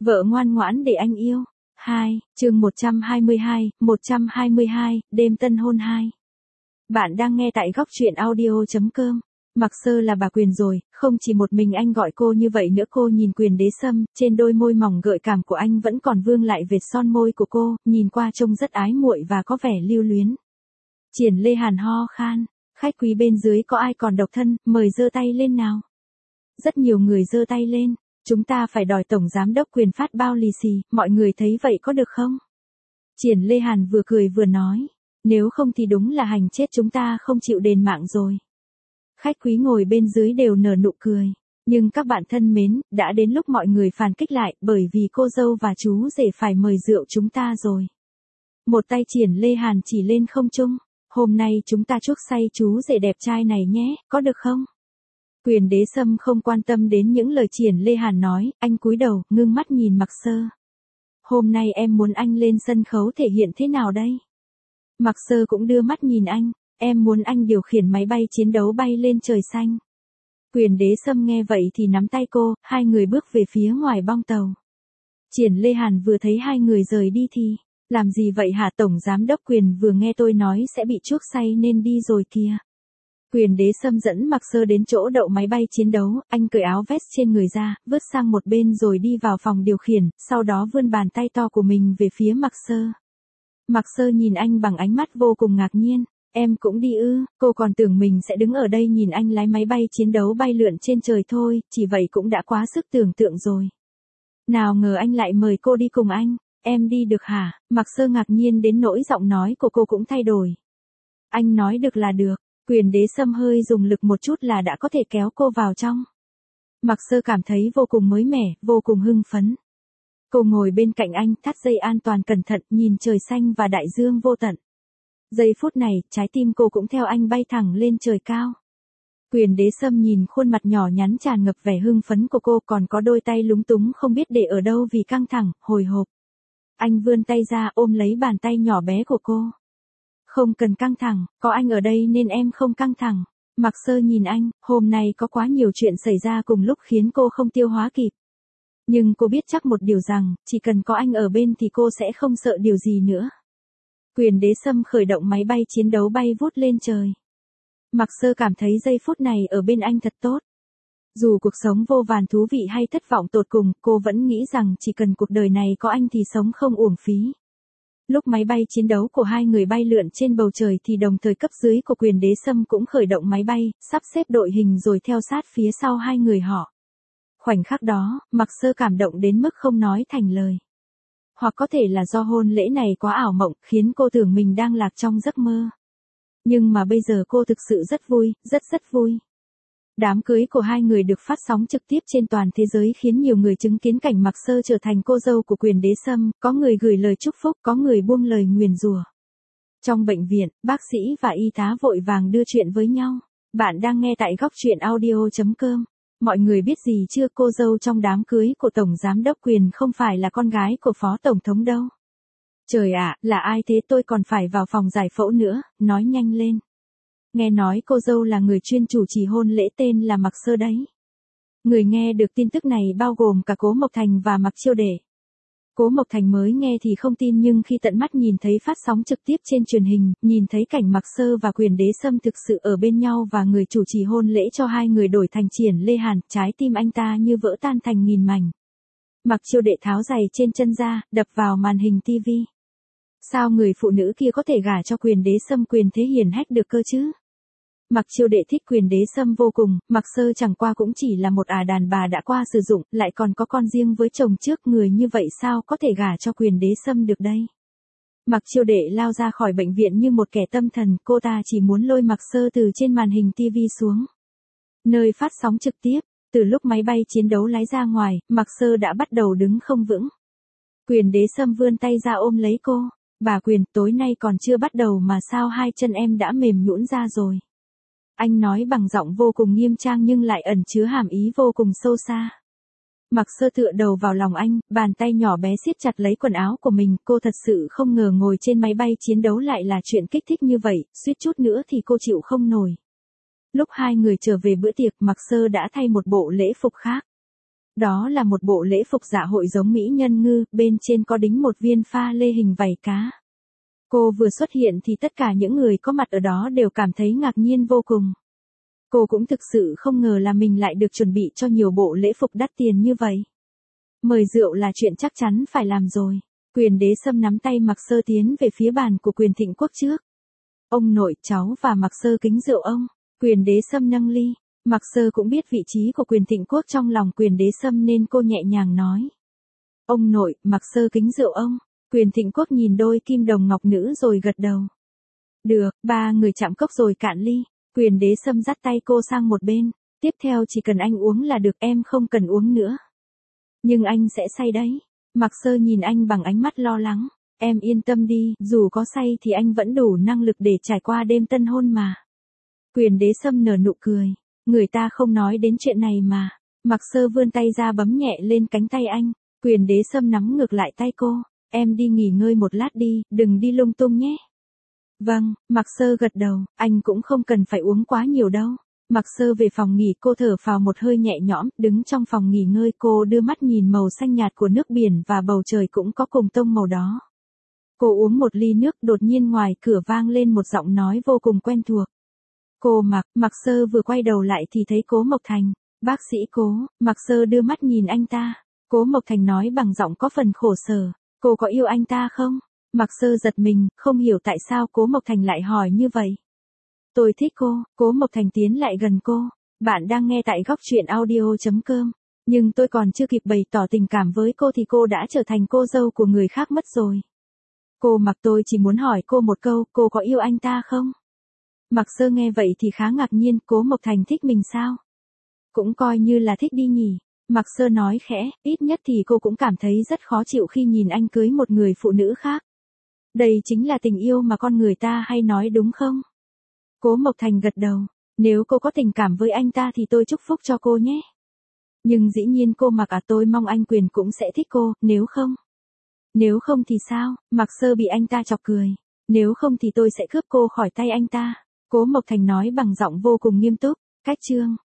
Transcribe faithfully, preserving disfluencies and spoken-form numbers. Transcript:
Vợ ngoan ngoãn để anh yêu. hai, chương một trăm hai mươi hai, một trăm hai mươi hai, đêm tân hôn hai. Bạn đang nghe tại góc truyện audio chấm com. Mặc Sơ là bà Quyền rồi, không chỉ một mình anh gọi cô như vậy nữa. Cô nhìn Quyền Đế Sâm, trên đôi môi mỏng gợi cảm của anh vẫn còn vương lại vệt son môi của cô, nhìn qua trông rất ái muội và có vẻ lưu luyến. Triển Lê Hàn ho khan, khách quý bên dưới có ai còn độc thân, mời giơ tay lên nào. Rất nhiều người giơ tay lên. Chúng ta phải đòi Tổng Giám đốc Quyền phát bao lì xì, mọi người thấy vậy có được không? Triển Lê Hàn vừa cười vừa nói, nếu không thì đúng là hành chết chúng ta không chịu đền mạng rồi. Khách quý ngồi bên dưới đều nở nụ cười, nhưng các bạn thân mến, đã đến lúc mọi người phản kích lại, bởi vì cô dâu và chú rể phải mời rượu chúng ta rồi. Một tay Triển Lê Hàn chỉ lên không trung, hôm nay chúng ta chuốc say chú rể đẹp trai này nhé, có được không? Quyền Đế Sâm không quan tâm đến những lời Triển Lê Hàn nói, anh cúi đầu, ngưng mắt nhìn Mặc Sơ. Hôm nay em muốn anh lên sân khấu thể hiện thế nào đây? Mặc Sơ cũng đưa mắt nhìn anh, em muốn anh điều khiển máy bay chiến đấu bay lên trời xanh. Quyền Đế Sâm nghe vậy thì nắm tay cô, hai người bước về phía ngoài bong tàu. Triển Lê Hàn vừa thấy hai người rời đi thì, làm gì vậy hả? Tổng Giám đốc Quyền vừa nghe tôi nói sẽ bị chuốc say nên đi rồi kìa. Quyền Đế Sâm dẫn Mặc Sơ đến chỗ đậu máy bay chiến đấu, anh cởi áo vest trên người ra, vứt sang một bên rồi đi vào phòng điều khiển, sau đó vươn bàn tay to của mình về phía Mặc Sơ. Mặc Sơ nhìn anh bằng ánh mắt vô cùng ngạc nhiên, em cũng đi ư? Cô còn tưởng mình sẽ đứng ở đây nhìn anh lái máy bay chiến đấu bay lượn trên trời thôi, chỉ vậy cũng đã quá sức tưởng tượng rồi. Nào ngờ anh lại mời cô đi cùng anh, em đi được hả? Mặc Sơ ngạc nhiên đến nỗi giọng nói của cô cũng thay đổi. Anh nói được là được. Quyền Đế Sâm hơi dùng lực một chút là đã có thể kéo cô vào trong. Mặc Sơ cảm thấy vô cùng mới mẻ, vô cùng hưng phấn. Cô ngồi bên cạnh anh, thắt dây an toàn cẩn thận, nhìn trời xanh và đại dương vô tận. Giây phút này, trái tim cô cũng theo anh bay thẳng lên trời cao. Quyền Đế Sâm nhìn khuôn mặt nhỏ nhắn tràn ngập vẻ hưng phấn của cô, còn có đôi tay lúng túng không biết để ở đâu vì căng thẳng, hồi hộp. Anh vươn tay ra ôm lấy bàn tay nhỏ bé của cô. Không cần căng thẳng, có anh ở đây nên em không căng thẳng. Mặc Sơ nhìn anh, hôm nay có quá nhiều chuyện xảy ra cùng lúc khiến cô không tiêu hóa kịp. Nhưng cô biết chắc một điều rằng, chỉ cần có anh ở bên thì cô sẽ không sợ điều gì nữa. Quyền Đế Sâm khởi động máy bay chiến đấu bay vút lên trời. Mặc Sơ cảm thấy giây phút này ở bên anh thật tốt. Dù cuộc sống vô vàn thú vị hay thất vọng tột cùng, cô vẫn nghĩ rằng chỉ cần cuộc đời này có anh thì sống không uổng phí. Lúc máy bay chiến đấu của hai người bay lượn trên bầu trời thì đồng thời cấp dưới của Quyền Đế Sâm cũng khởi động máy bay, sắp xếp đội hình rồi theo sát phía sau hai người họ. Khoảnh khắc đó, Mặc Sơ cảm động đến mức không nói thành lời. Hoặc có thể là do hôn lễ này quá ảo mộng, khiến cô tưởng mình đang lạc trong giấc mơ. Nhưng mà bây giờ cô thực sự rất vui, rất rất vui. Đám cưới của hai người được phát sóng trực tiếp trên toàn thế giới khiến nhiều người chứng kiến cảnh Mặc Sơ trở thành cô dâu của Quyền Đế Sâm, có người gửi lời chúc phúc, có người buông lời nguyền rủa. Trong bệnh viện, bác sĩ và y tá vội vàng đưa chuyện với nhau. Bạn đang nghe tại góc truyện audio chấm com. Mọi người biết gì chưa, cô dâu trong đám cưới của Tổng Giám đốc Quyền không phải là con gái của Phó Tổng thống đâu. Trời ạ, là ai thế? Tôi còn phải vào phòng giải phẫu nữa, nói nhanh lên. Nghe nói cô dâu là người chuyên chủ trì hôn lễ tên là Mặc Sơ đấy. Người nghe được tin tức này bao gồm cả Cố Mộc Thành và Mặc Chiêu Đệ. Cố Mộc Thành mới nghe thì không tin, nhưng khi tận mắt nhìn thấy phát sóng trực tiếp trên truyền hình, nhìn thấy cảnh Mặc Sơ và Quyền Đế Sâm thực sự ở bên nhau và người chủ trì hôn lễ cho hai người đổi thành Triển Lê Hàn, trái tim anh ta như vỡ tan thành nghìn mảnh. Mặc Chiêu Đệ tháo giày trên chân ra, đập vào màn hình tivi. Sao người phụ nữ kia có thể gả cho Quyền Đế Sâm quyền thế hiển hách được cơ chứ? Mặc Chiêu Đệ thích Quyền Đế Sâm vô cùng, Mặc Sơ chẳng qua cũng chỉ là một ả đàn bà đã qua sử dụng, lại còn có con riêng với chồng trước, người như vậy sao có thể gả cho Quyền Đế Sâm được đây? Mặc Chiêu Đệ lao ra khỏi bệnh viện như một kẻ tâm thần, cô ta chỉ muốn lôi Mặc Sơ từ trên màn hình tivi xuống. Nơi phát sóng trực tiếp, từ lúc máy bay chiến đấu lái ra ngoài, Mặc Sơ đã bắt đầu đứng không vững. Quyền Đế Sâm vươn tay ra ôm lấy cô, bà Quyền, tối nay còn chưa bắt đầu mà sao hai chân em đã mềm nhũn ra rồi? Anh nói bằng giọng vô cùng nghiêm trang nhưng lại ẩn chứa hàm ý vô cùng sâu xa. Mặc Sơ tựa đầu vào lòng anh, bàn tay nhỏ bé siết chặt lấy quần áo của mình, cô thật sự không ngờ ngồi trên máy bay chiến đấu lại là chuyện kích thích như vậy, suýt chút nữa thì cô chịu không nổi. Lúc hai người trở về bữa tiệc, Mặc Sơ đã thay một bộ lễ phục khác. Đó là một bộ lễ phục dạ hội giống mỹ nhân ngư, bên trên có đính một viên pha lê hình vảy cá. Cô vừa xuất hiện thì tất cả những người có mặt ở đó đều cảm thấy ngạc nhiên vô cùng. Cô cũng thực sự không ngờ là mình lại được chuẩn bị cho nhiều bộ lễ phục đắt tiền như vậy. Mời rượu là chuyện chắc chắn phải làm rồi. Quyền Đế Sâm nắm tay Mạc Sơ tiến về phía bàn của Quyền Thịnh Quốc trước. Ông nội, cháu và Mạc Sơ kính rượu ông. Quyền Đế Sâm nâng ly. Mạc Sơ cũng biết vị trí của Quyền Thịnh Quốc trong lòng Quyền Đế Sâm nên cô nhẹ nhàng nói. Ông nội, Mạc Sơ kính rượu ông. Quyền Thịnh Quốc nhìn đôi kim đồng ngọc nữ rồi gật đầu. Được, ba người chạm cốc rồi cạn ly. Quyền Đế Sâm dắt tay cô sang một bên. Tiếp theo chỉ cần anh uống là được, em không cần uống nữa. Nhưng anh sẽ say đấy. Mạc Sơ nhìn anh bằng ánh mắt lo lắng. Em yên tâm đi, dù có say thì anh vẫn đủ năng lực để trải qua đêm tân hôn mà. Quyền Đế Sâm nở nụ cười. Người ta không nói đến chuyện này mà. Mạc Sơ vươn tay ra bấm nhẹ lên cánh tay anh. Quyền Đế Sâm nắm ngược lại tay cô. Em đi nghỉ ngơi một lát đi, đừng đi lung tung nhé. Vâng, Mạc Sơ gật đầu, anh cũng không cần phải uống quá nhiều đâu. Mạc Sơ về phòng nghỉ, cô thở phào một hơi nhẹ nhõm, đứng trong phòng nghỉ ngơi cô đưa mắt nhìn màu xanh nhạt của nước biển và bầu trời cũng có cùng tông màu đó. Cô uống một ly nước, đột nhiên ngoài cửa vang lên một giọng nói vô cùng quen thuộc. Cô Mạc, Mạc Sơ vừa quay đầu lại thì thấy Cố Mộc Thành. Bác sĩ Cố, Mạc Sơ đưa mắt nhìn anh ta. Cố Mộc Thành nói bằng giọng có phần khổ sở. Cô có yêu anh ta không? Mạc Sơ giật mình, không hiểu tại sao Cố Mộc Thành lại hỏi như vậy. Tôi thích cô. Cố Mộc Thành tiến lại gần cô. Bạn đang nghe tại góc truyện audio chấm com. Nhưng tôi còn chưa kịp bày tỏ tình cảm với cô thì cô đã trở thành cô dâu của người khác mất rồi. Cô Mạc, tôi chỉ muốn hỏi cô một câu, cô có yêu anh ta không? Mạc Sơ nghe vậy thì khá ngạc nhiên, Cố Mộc Thành thích mình sao? Cũng coi như là thích đi nhỉ. Mạc Sơ nói khẽ, ít nhất thì cô cũng cảm thấy rất khó chịu khi nhìn anh cưới một người phụ nữ khác. Đây chính là tình yêu mà con người ta hay nói đúng không? Cố Mộc Thành gật đầu, nếu cô có tình cảm với anh ta thì tôi chúc phúc cho cô nhé. Nhưng dĩ nhiên cô Mạc à, tôi mong anh Quyền cũng sẽ thích cô, nếu không. Nếu không thì sao? Mạc Sơ bị anh ta chọc cười. Nếu không thì tôi sẽ cướp cô khỏi tay anh ta. Cố Mộc Thành nói bằng giọng vô cùng nghiêm túc. Cách chương